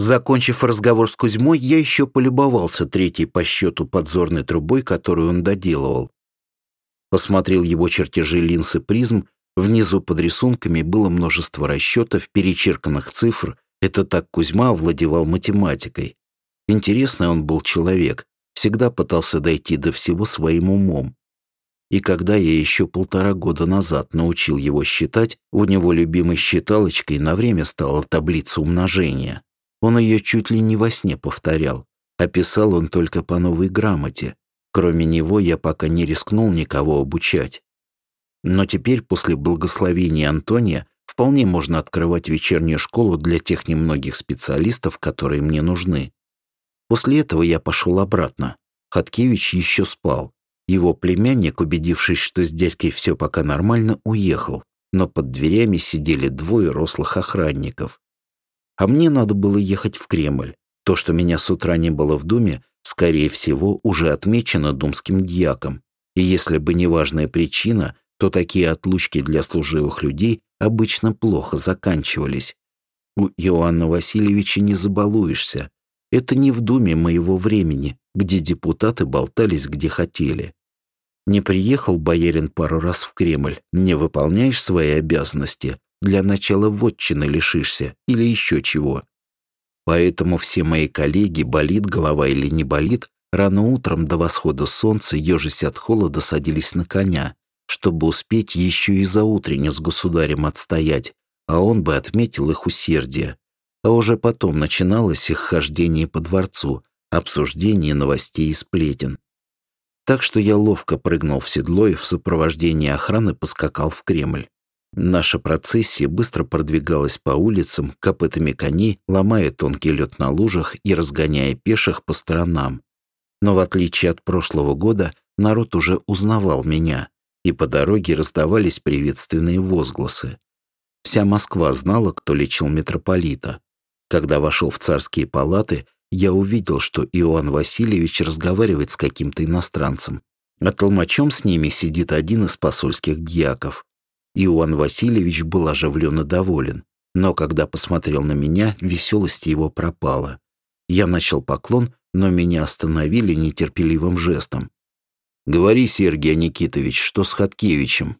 Закончив разговор с Кузьмой, я еще полюбовался третьей по счету подзорной трубой, которую он доделывал. Посмотрел его чертежи линз и призм. Внизу под рисунками было множество расчетов, перечерканных цифр. Это так Кузьма овладевал математикой. Интересный он был человек, всегда пытался дойти до всего своим умом. И когда я еще 1,5 года назад научил его считать, у него любимой считалочкой на время стала таблица умножения. Он ее чуть ли не во сне повторял, а писал он только по новой грамоте. Кроме него я пока не рискнул никого обучать. Но теперь, после благословения Антония, вполне можно открывать вечернюю школу для тех немногих специалистов, которые мне нужны. После этого я пошел обратно. Хаткевич еще спал. Его племянник, убедившись, что с дядькой все пока нормально, уехал, но под дверями сидели 2 рослых охранников. А мне надо было ехать в Кремль. То, что меня с утра не было в Думе, скорее всего, уже отмечено думским дьяком. И если бы не важная причина, то такие отлучки для служивых людей обычно плохо заканчивались. У Иоанна Васильевича не забалуешься. Это не в Думе моего времени, где депутаты болтались где хотели. Не приехал боярин пару раз в Кремль, не выполняешь свои обязанности, для начала вотчины лишишься или еще чего. Поэтому все мои коллеги, болит голова или не болит, рано утром до восхода солнца, ежась от холода, садились на коня, чтобы успеть еще и заутренне с государем отстоять, а он бы отметил их усердие. А уже потом начиналось их хождение по дворцу, обсуждение новостей и сплетен. Так что я ловко прыгнул в седло и в сопровождении охраны поскакал в Кремль. Наша процессия быстро продвигалась по улицам, копытами коней, ломая тонкий лед на лужах и разгоняя пеших по сторонам. Но в отличие от прошлого года, народ уже узнавал меня, и по дороге раздавались приветственные возгласы. Вся Москва знала, кто лечил митрополита. Когда вошел в царские палаты, я увидел, что Иоанн Васильевич разговаривает с каким-то иностранцем, а толмачом с ними сидит один из посольских дьяков. Иоанн Васильевич был оживленно доволен, но когда посмотрел на меня, веселость его пропала. Я начал поклон, но меня остановили нетерпеливым жестом. «Говори, Сергей Никитович, что с Хаткевичем?»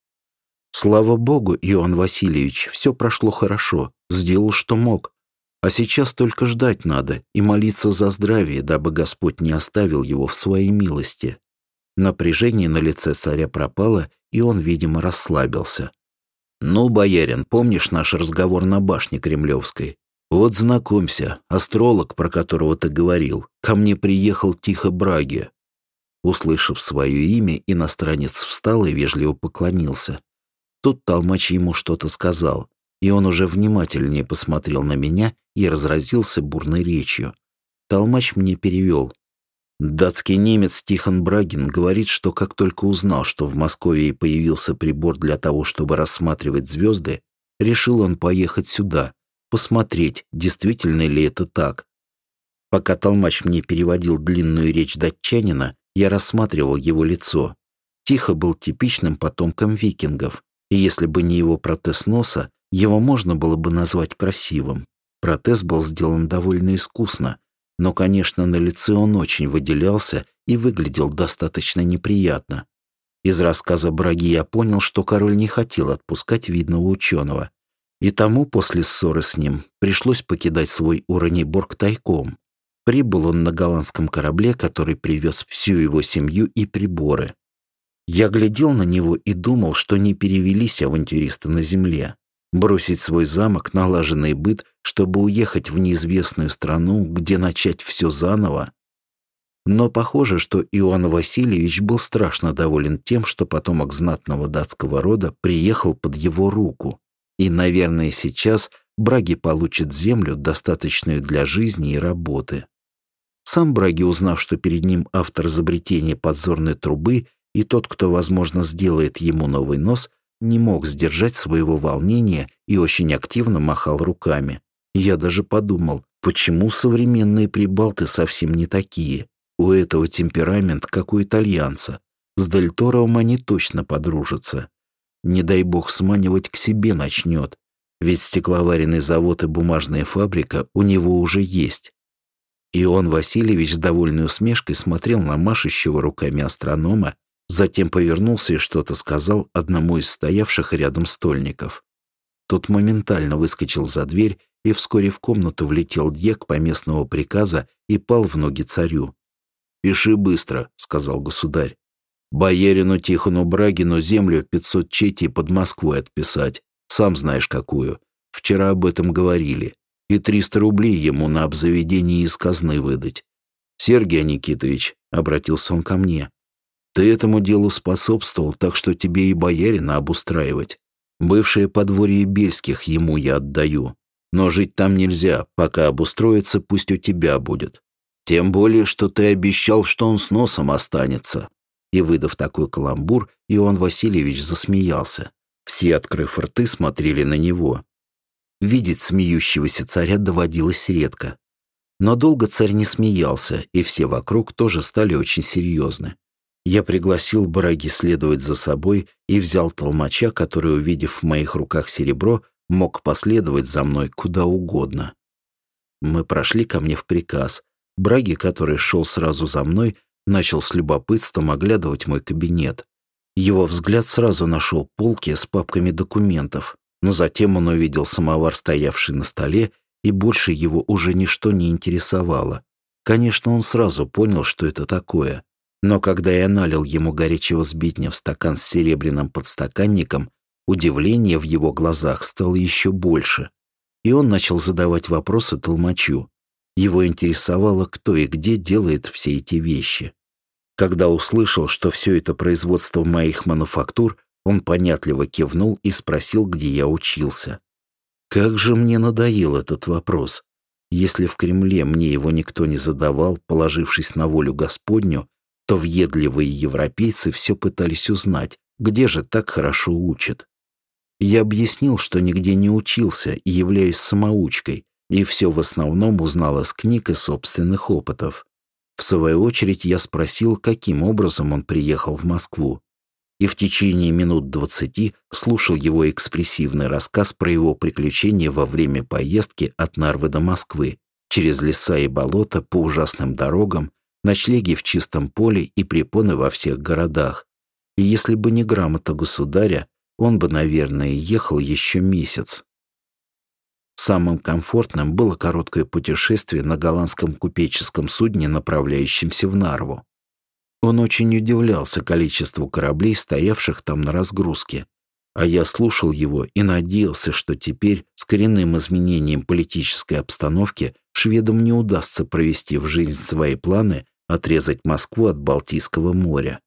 «Слава Богу, Иоанн Васильевич, все прошло хорошо, сделал, что мог. А сейчас только ждать надо и молиться за здравие, дабы Господь не оставил его в своей милости». Напряжение на лице царя пропало, и он, видимо, расслабился. «Ну, боярин, помнишь наш разговор на башне Кремлевской? Вот знакомься, астролог, про которого ты говорил, ко мне приехал Тихо Браги». Услышав свое имя, иностранец встал и вежливо поклонился. Тут толмач ему что-то сказал, и он уже внимательнее посмотрел на меня и разразился бурной речью. Толмач мне перевел. Датский немец Тихон Брагин говорит, что как только узнал, что в Москве появился прибор для того, чтобы рассматривать звезды, решил он поехать сюда, посмотреть, действительно ли это так. Пока толмач мне переводил длинную речь датчанина, я рассматривал его лицо. Тихо был типичным потомком викингов, и если бы не его протез носа, его можно было бы назвать красивым. Протез был сделан довольно искусно, но, конечно, на лице он очень выделялся и выглядел достаточно неприятно. Из рассказа Браги я понял, что король не хотел отпускать видного ученого, и тому после ссоры с ним пришлось покидать свой Ураниборг тайком. Прибыл он на голландском корабле, который привез всю его семью и приборы. Я глядел на него и думал, что не перевелись авантюристы на земле. Бросить свой замок, налаженный быт, чтобы уехать в неизвестную страну, где начать все заново. Но похоже, что Иоанн Васильевич был страшно доволен тем, что потомок знатного датского рода приехал под его руку. И, наверное, сейчас Браги получит землю, достаточную для жизни и работы. Сам Браги, узнав, что перед ним автор изобретения подзорной трубы и тот, кто, возможно, сделает ему новый нос, не мог сдержать своего волнения и очень активно махал руками. Я даже подумал, почему современные прибалты совсем не такие? У этого темперамент, как у итальянца. С Дель Торо они точно подружатся. Не дай бог сманивать к себе начнет. Ведь стекловаренный завод и бумажная фабрика у него уже есть. Иоанн Васильевич с довольной усмешкой смотрел на машущего руками астронома, затем повернулся и что-то сказал одному из стоявших рядом стольников. Тот моментально выскочил за дверь, и вскоре в комнату влетел дьяк по местного приказа и пал в ноги царю. «Пиши быстро», — сказал государь. «Боярину Тихону Брагину землю 500 четей под Москвой отписать. Сам знаешь, какую. Вчера об этом говорили. И 300 рублей ему на обзаведение из казны выдать. Сергей Никитович», — обратился он ко мне, — «ты этому делу способствовал, так что тебе и боярина обустраивать. Бывшее подворье Бельских ему я отдаю. Но жить там нельзя, пока обустроится, пусть у тебя будет. Тем более, что ты обещал, что он с носом останется». И, выдав такой каламбур, Иоанн Васильевич засмеялся. Все, открыв рты, смотрели на него. Видеть смеющегося царя доводилось редко. Но долго царь не смеялся, и все вокруг тоже стали очень серьезны. Я пригласил Браги следовать за собой и взял толмача, который, увидев в моих руках серебро, мог последовать за мной куда угодно. Мы прошли ко мне в приказ. Браги, который шел сразу за мной, начал с любопытством оглядывать мой кабинет. Его взгляд сразу нашел полки с папками документов, но затем он увидел самовар, стоявший на столе, и больше его уже ничто не интересовало. Конечно, он сразу понял, что это такое. Но когда я налил ему горячего сбитня в стакан с серебряным подстаканником, удивление в его глазах стало еще больше. И он начал задавать вопросы толмачу. Его интересовало, кто и где делает все эти вещи. Когда услышал, что все это производство моих мануфактур, он понятливо кивнул и спросил, где я учился. Как же мне надоел этот вопрос. Если в Кремле мне его никто не задавал, положившись на волю Господню, то въедливые европейцы все пытались узнать, где же так хорошо учат. Я объяснил, что нигде не учился и являюсь самоучкой, и все в основном узнал из книг и собственных опытов. В свою очередь я спросил, каким образом он приехал в Москву. И в течение минут 20 слушал его экспрессивный рассказ про его приключения во время поездки от Нарвы до Москвы, через леса и болота, по ужасным дорогам, ночлеги в чистом поле и препоны во всех городах. И если бы не грамота государя, он бы, наверное, ехал еще месяц. Самым комфортным было короткое путешествие на голландском купеческом судне, направляющемся в Нарву. Он очень удивлялся количеству кораблей, стоявших там на разгрузке. А я слушал его и надеялся, что теперь, с коренным изменением политической обстановки, шведам не удастся провести в жизнь свои планы отрезать Москву от Балтийского моря.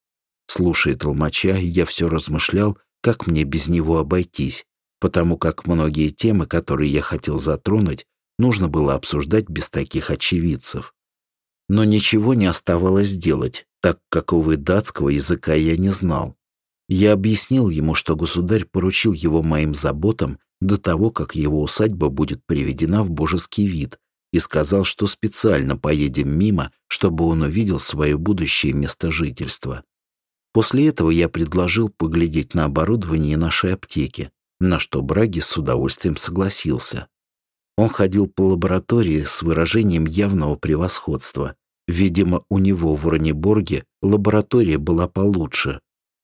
Слушая толмача, я все размышлял, как мне без него обойтись, потому как многие темы, которые я хотел затронуть, нужно было обсуждать без таких очевидцев. Но ничего не оставалось делать, так как, увы, датского языка я не знал. Я объяснил ему, что государь поручил его моим заботам до того, как его усадьба будет приведена в божеский вид, и сказал, что специально поедем мимо, чтобы он увидел свое будущее место жительства. После этого я предложил поглядеть на оборудование нашей аптеки, на что Браги с удовольствием согласился. Он ходил по лаборатории с выражением явного превосходства. Видимо, у него в Ураниборге лаборатория была получше.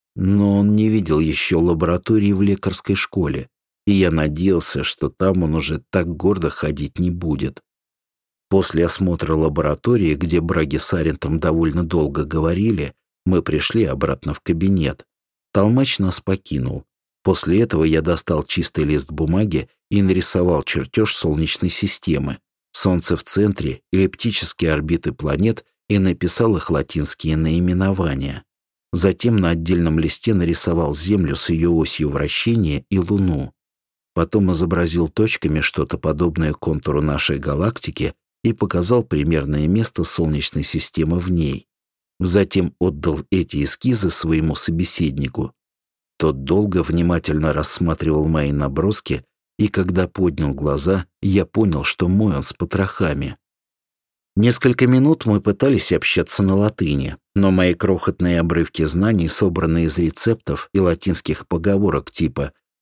Но он не видел еще лаборатории в лекарской школе, и я надеялся, что там он уже так гордо ходить не будет. После осмотра лаборатории, где Браги с Арентом довольно долго говорили, мы пришли обратно в кабинет. Толмач нас покинул. После этого я достал чистый лист бумаги и нарисовал чертеж Солнечной системы. Солнце в центре, эллиптические орбиты планет, и написал их латинские наименования. Затем на отдельном листе нарисовал Землю с ее осью вращения и Луну. Потом изобразил точками что-то подобное контуру нашей галактики и показал примерное место Солнечной системы в ней. Затем отдал эти эскизы своему собеседнику. Тот долго внимательно рассматривал мои наброски, и когда поднял глаза, я понял, что мой он с потрохами. Несколько минут мы пытались общаться на латыни, но мои крохотные обрывки знаний, собранные из рецептов и латинских поговорок типа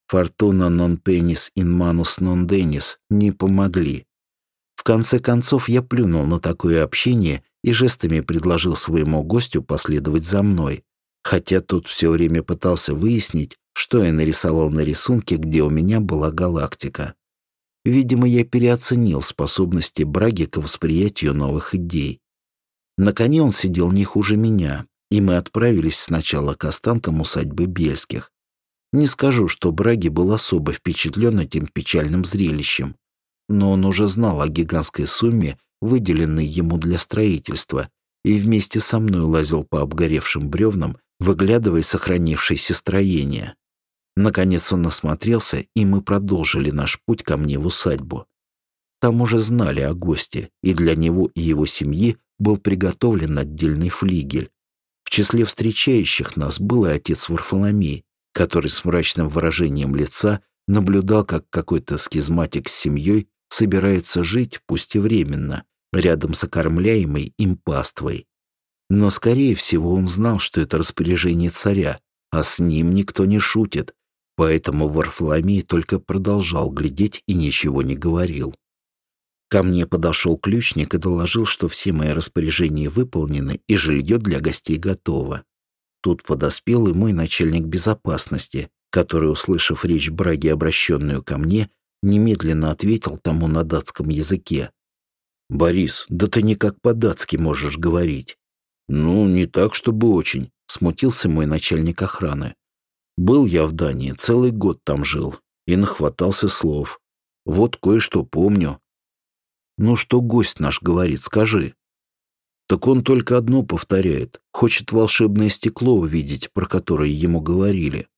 «Фортуна нон пенис ин манус нон денис» не помогли. В конце концов я плюнул на такое общение и жестами предложил своему гостю последовать за мной, хотя тот все время пытался выяснить, что я нарисовал на рисунке, где у меня была галактика. Видимо, я переоценил способности Браги к восприятию новых идей. На коне он сидел не хуже меня, и мы отправились сначала к останкам усадьбы Бельских. Не скажу, что Браги был особо впечатлен этим печальным зрелищем, но он уже знал о гигантской сумме, выделенной ему для строительства, и вместе со мной лазил по обгоревшим бревнам, выглядывая сохранившееся строение. Наконец он насмотрелся, и мы продолжили наш путь ко мне в усадьбу. Там уже знали о госте, и для него и его семьи был приготовлен отдельный флигель. В числе встречающих нас был и отец Варфоломей, который с мрачным выражением лица наблюдал, как какой-то схизматик с семьей собирается жить, пусть и временно, рядом с окормляемой им паствой. Но, скорее всего, он знал, что это распоряжение царя, а с ним никто не шутит, поэтому Варфоломей только продолжал глядеть и ничего не говорил. Ко мне подошел ключник и доложил, что все мои распоряжения выполнены и жилье для гостей готово. Тут подоспел и мой начальник безопасности, который, услышав речь Браги, обращенную ко мне, немедленно ответил тому на датском языке. «Борис, да ты никак по-датски можешь говорить». «Ну, не так, чтобы очень», — смутился мой начальник охраны. «Был я в Дании, целый год там жил, и нахватался слов. Вот кое-что помню». «Ну что гость наш говорит, скажи». «Так он только одно повторяет, хочет волшебное стекло увидеть, про которое ему говорили».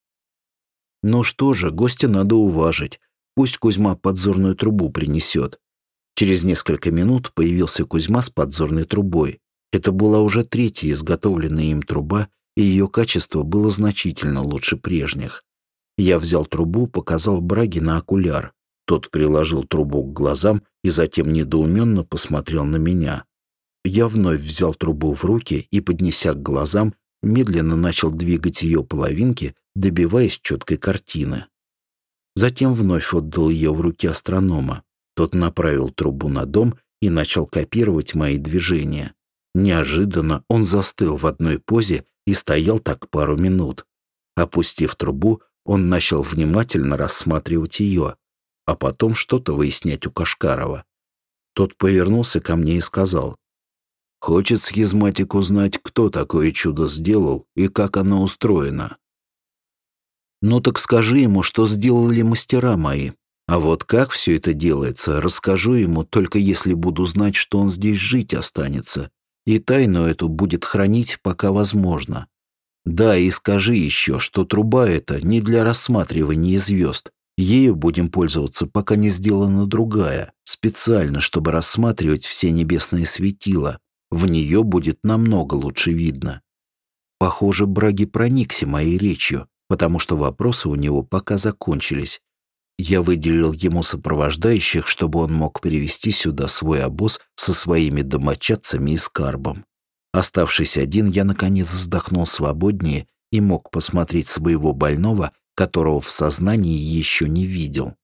«Ну что же, гостя надо уважить, пусть Кузьма подзорную трубу принесет». Через несколько минут появился Кузьма с подзорной трубой. Это была уже третья изготовленная им труба, и ее качество было значительно лучше прежних. Я взял трубу, показал Браге на окуляр. Тот приложил трубу к глазам и затем недоуменно посмотрел на меня. Я вновь взял трубу в руки и, поднеся к глазам, медленно начал двигать ее половинки, добиваясь четкой картины. Затем вновь отдал ее в руки астронома. Тот направил трубу на дом и начал копировать мои движения. Неожиданно он застыл в одной позе и стоял так пару минут. Опустив трубу, он начал внимательно рассматривать ее, а потом что-то выяснять у Кашкарова. Тот повернулся ко мне и сказал: «Хочет схизматик узнать, кто такое чудо сделал и как оно устроено». «Ну так скажи ему, что сделали мастера мои. А вот как все это делается, расскажу ему, только если буду знать, что он здесь жить останется, и тайну эту будет хранить, пока возможно. Да, и скажи еще, что труба эта не для рассматривания звезд. Ею будем пользоваться, пока не сделана другая, специально, чтобы рассматривать все небесные светила. В нее будет намного лучше видно». Похоже, Браги проникся моей речью, потому что вопросы у него пока закончились. Я выделил ему сопровождающих, чтобы он мог привезти сюда свой обоз со своими домочадцами и скарбом. Оставшись один, я, наконец, вздохнул свободнее и мог посмотреть своего больного, которого в сознании еще не видел.